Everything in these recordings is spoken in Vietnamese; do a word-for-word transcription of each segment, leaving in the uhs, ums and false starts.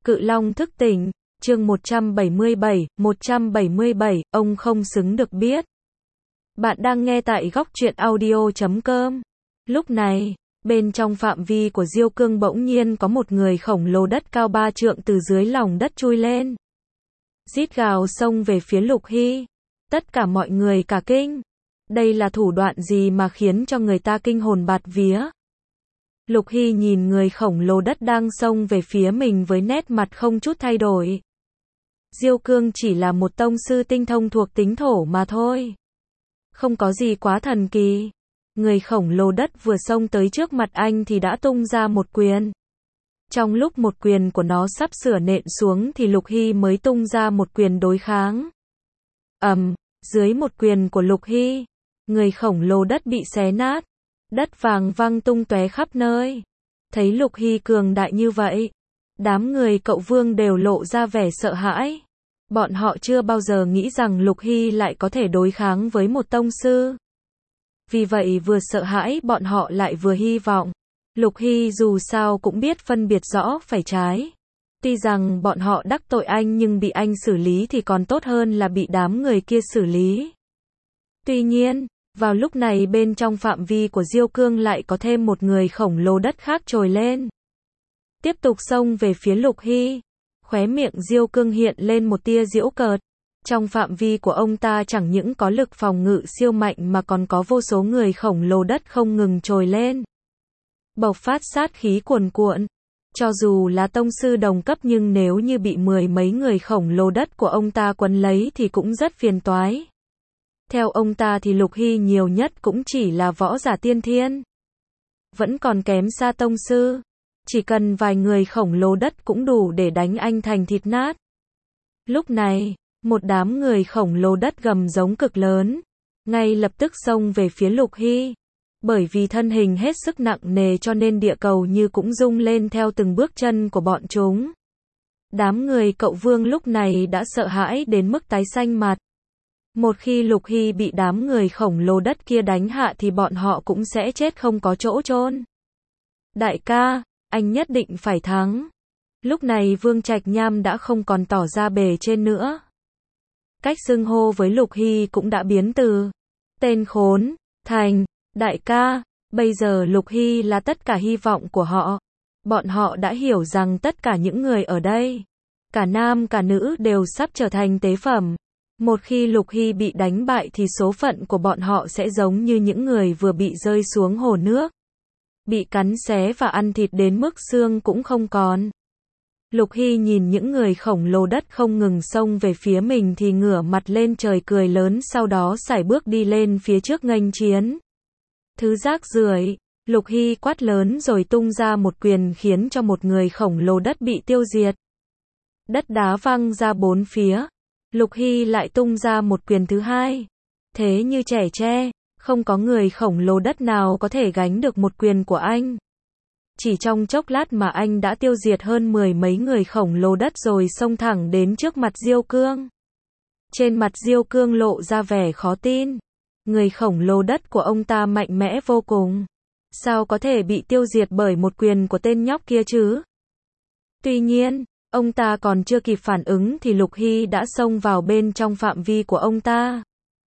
Cự Long thức tỉnh, chương một trăm bảy mươi bảy, một trăm bảy mươi bảy, ông không xứng được biết. Bạn đang nghe tại góc truyện audio chấm com. Lúc này, bên trong phạm vi của Diêu Cương bỗng nhiên có một người khổng lồ đất cao ba trượng từ dưới lòng đất chui lên. Rít gào xông về phía Lục Hy. Tất cả mọi người cả kinh. Đây là thủ đoạn gì mà khiến cho người ta kinh hồn bạt vía? Lục Hy nhìn người khổng lồ đất đang xông về phía mình với nét mặt không chút thay đổi. Diêu Cương chỉ là một tông sư tinh thông thuộc tính thổ mà thôi. Không có gì quá thần kỳ. Người khổng lồ đất vừa xông tới trước mặt anh thì đã tung ra một quyền. Trong lúc một quyền của nó sắp sửa nện xuống thì Lục Hy mới tung ra một quyền đối kháng. Ầm, dưới một quyền của Lục Hy, người khổng lồ đất bị xé nát. Đất vàng văng tung tóe khắp nơi. Thấy Lục Hy cường đại như vậy, đám người Cậu Vương đều lộ ra vẻ sợ hãi. Bọn họ chưa bao giờ nghĩ rằng Lục Hy lại có thể đối kháng với một tông sư. Vì vậy vừa sợ hãi bọn họ lại vừa hy vọng. Lục Hy dù sao cũng biết phân biệt rõ phải trái. Tuy rằng bọn họ đắc tội anh nhưng bị anh xử lý thì còn tốt hơn là bị đám người kia xử lý. Tuy nhiên, vào lúc này bên trong phạm vi của Diêu Cương lại có thêm một người khổng lồ đất khác trồi lên. Tiếp tục xông về phía Lục Hy. Khóe miệng Diêu Cương hiện lên một tia giễu cợt. Trong phạm vi của ông ta chẳng những có lực phòng ngự siêu mạnh mà còn có vô số người khổng lồ đất không ngừng trồi lên. Bộc phát sát khí cuồn cuộn. Cho dù là tông sư đồng cấp nhưng nếu như bị mười mấy người khổng lồ đất của ông ta quấn lấy thì cũng rất phiền toái. Theo ông ta thì Lục Hy nhiều nhất cũng chỉ là võ giả tiên thiên. Vẫn còn kém xa tông sư. Chỉ cần vài người khổng lồ đất cũng đủ để đánh anh thành thịt nát. Lúc này, một đám người khổng lồ đất gầm giống cực lớn. Ngay lập tức xông về phía Lục Hy. Bởi vì thân hình hết sức nặng nề cho nên địa cầu như cũng rung lên theo từng bước chân của bọn chúng. Đám người Cậu Vương lúc này đã sợ hãi đến mức tái xanh mặt. Một khi Lục Hy bị đám người khổng lồ đất kia đánh hạ thì bọn họ cũng sẽ chết không có chỗ chôn. Đại ca, anh nhất định phải thắng. Lúc này Vương Trạch Nham đã không còn tỏ ra bề trên nữa. Cách xưng hô với Lục Hy cũng đã biến từ tên khốn, thành đại ca. Bây giờ Lục Hy là tất cả hy vọng của họ. Bọn họ đã hiểu rằng tất cả những người ở đây, cả nam cả nữ đều sắp trở thành tế phẩm. Một khi Lục Hy bị đánh bại thì số phận của bọn họ sẽ giống như những người vừa bị rơi xuống hồ nước. Bị cắn xé và ăn thịt đến mức xương cũng không còn. Lục Hy nhìn những người khổng lồ đất không ngừng xông về phía mình thì ngửa mặt lên trời cười lớn, sau đó sải bước đi lên phía trước nghênh chiến. Thứ rác rưởi, Lục Hy quát lớn rồi tung ra một quyền khiến cho một người khổng lồ đất bị tiêu diệt. Đất đá văng ra bốn phía. Lục Hy lại tung ra một quyền thứ hai. Thế như trẻ tre, không có người khổng lồ đất nào có thể gánh được một quyền của anh. Chỉ trong chốc lát mà anh đã tiêu diệt hơn mười mấy người khổng lồ đất rồi xông thẳng đến trước mặt Diêu Cương. Trên mặt Diêu Cương lộ ra vẻ khó tin. Người khổng lồ đất của ông ta mạnh mẽ vô cùng. Sao có thể bị tiêu diệt bởi một quyền của tên nhóc kia chứ? Tuy nhiên, ông ta còn chưa kịp phản ứng thì Lục Hy đã xông vào bên trong phạm vi của ông ta.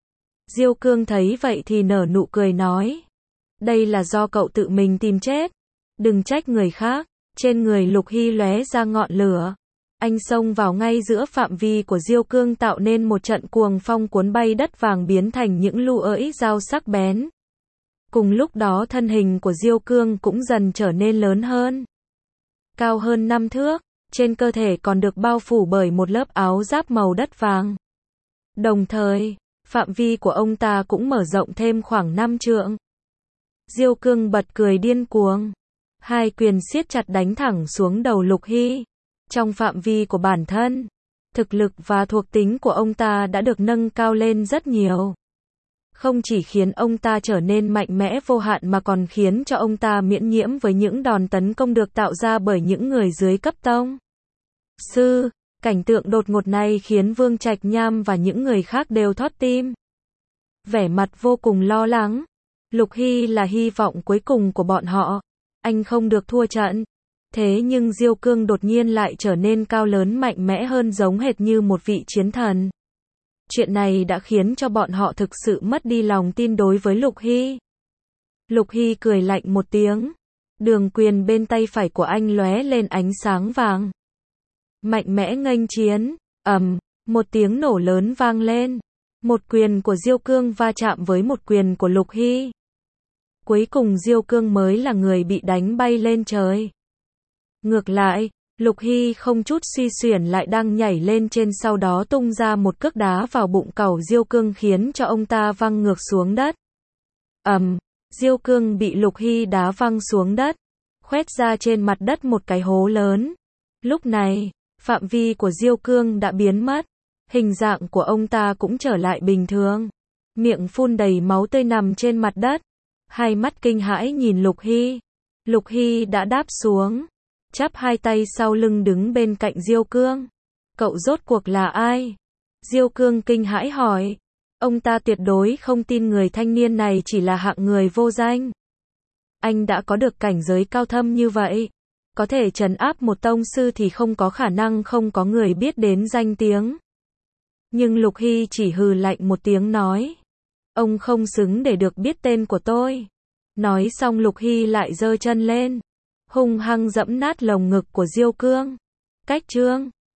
Diêu Cương thấy vậy thì nở nụ cười nói. Đây là do cậu tự mình tìm chết. Đừng trách người khác. Trên người Lục Hy lóe ra ngọn lửa. Anh xông vào ngay giữa phạm vi của Diêu Cương tạo nên một trận cuồng phong cuốn bay đất vàng biến thành những lưỡi dao sắc bén. Cùng lúc đó thân hình của Diêu Cương cũng dần trở nên lớn hơn. Cao hơn năm thước. Trên cơ thể còn được bao phủ bởi một lớp áo giáp màu đất vàng. Đồng thời, phạm vi của ông ta cũng mở rộng thêm khoảng năm trượng. Diêu Cương bật cười điên cuồng. Hai quyền siết chặt đánh thẳng xuống đầu Lục Hy. Trong phạm vi của bản thân, thực lực và thuộc tính của ông ta đã được nâng cao lên rất nhiều. Không chỉ khiến ông ta trở nên mạnh mẽ vô hạn mà còn khiến cho ông ta miễn nhiễm với những đòn tấn công được tạo ra bởi những người dưới cấp tông sư. Cảnh tượng đột ngột này khiến Vương Trạch Nham và những người khác đều thót tim. Vẻ mặt vô cùng lo lắng. Lục Hy là hy vọng cuối cùng của bọn họ. Anh không được thua trận. Thế nhưng Diêu Cương đột nhiên lại trở nên cao lớn mạnh mẽ hơn, giống hệt như một vị chiến thần. Chuyện này đã khiến cho bọn họ thực sự mất đi lòng tin đối với Lục Hy. Lục Hy cười lạnh một tiếng. Đường quyền bên tay phải của anh lóe lên ánh sáng vàng. Mạnh mẽ nghênh chiến. Ầm, một tiếng nổ lớn vang lên. Một quyền của Diêu Cương va chạm với một quyền của Lục Hy. Cuối cùng Diêu Cương mới là người bị đánh bay lên trời. Ngược lại, Lục Hy không chút suy xuyển lại đang nhảy lên trên, sau đó tung ra một cước đá vào bụng cẩu Diêu Cương khiến cho ông ta văng ngược xuống đất. Ầm, Diêu Cương bị Lục Hy đá văng xuống đất, khoét ra trên mặt đất một cái hố lớn. Lúc này, phạm vi của Diêu Cương đã biến mất, hình dạng của ông ta cũng trở lại bình thường. Miệng phun đầy máu tươi nằm trên mặt đất, hai mắt kinh hãi nhìn Lục Hy. Lục Hy đã đáp xuống, chắp hai tay sau lưng đứng bên cạnh Diêu Cương. Cậu rốt cuộc là ai? Diêu Cương kinh hãi hỏi. Ông ta tuyệt đối không tin người thanh niên này chỉ là hạng người vô danh. Anh đã có được cảnh giới cao thâm như vậy, có thể trấn áp một tông sư thì không có khả năng không có người biết đến danh tiếng. Nhưng Lục Hy chỉ hừ lạnh một tiếng nói. Ông không xứng để được biết tên của tôi. Nói xong Lục Hy lại giơ chân lên, hung hăng dẫm nát lồng ngực của Diêu Cương. Cách chương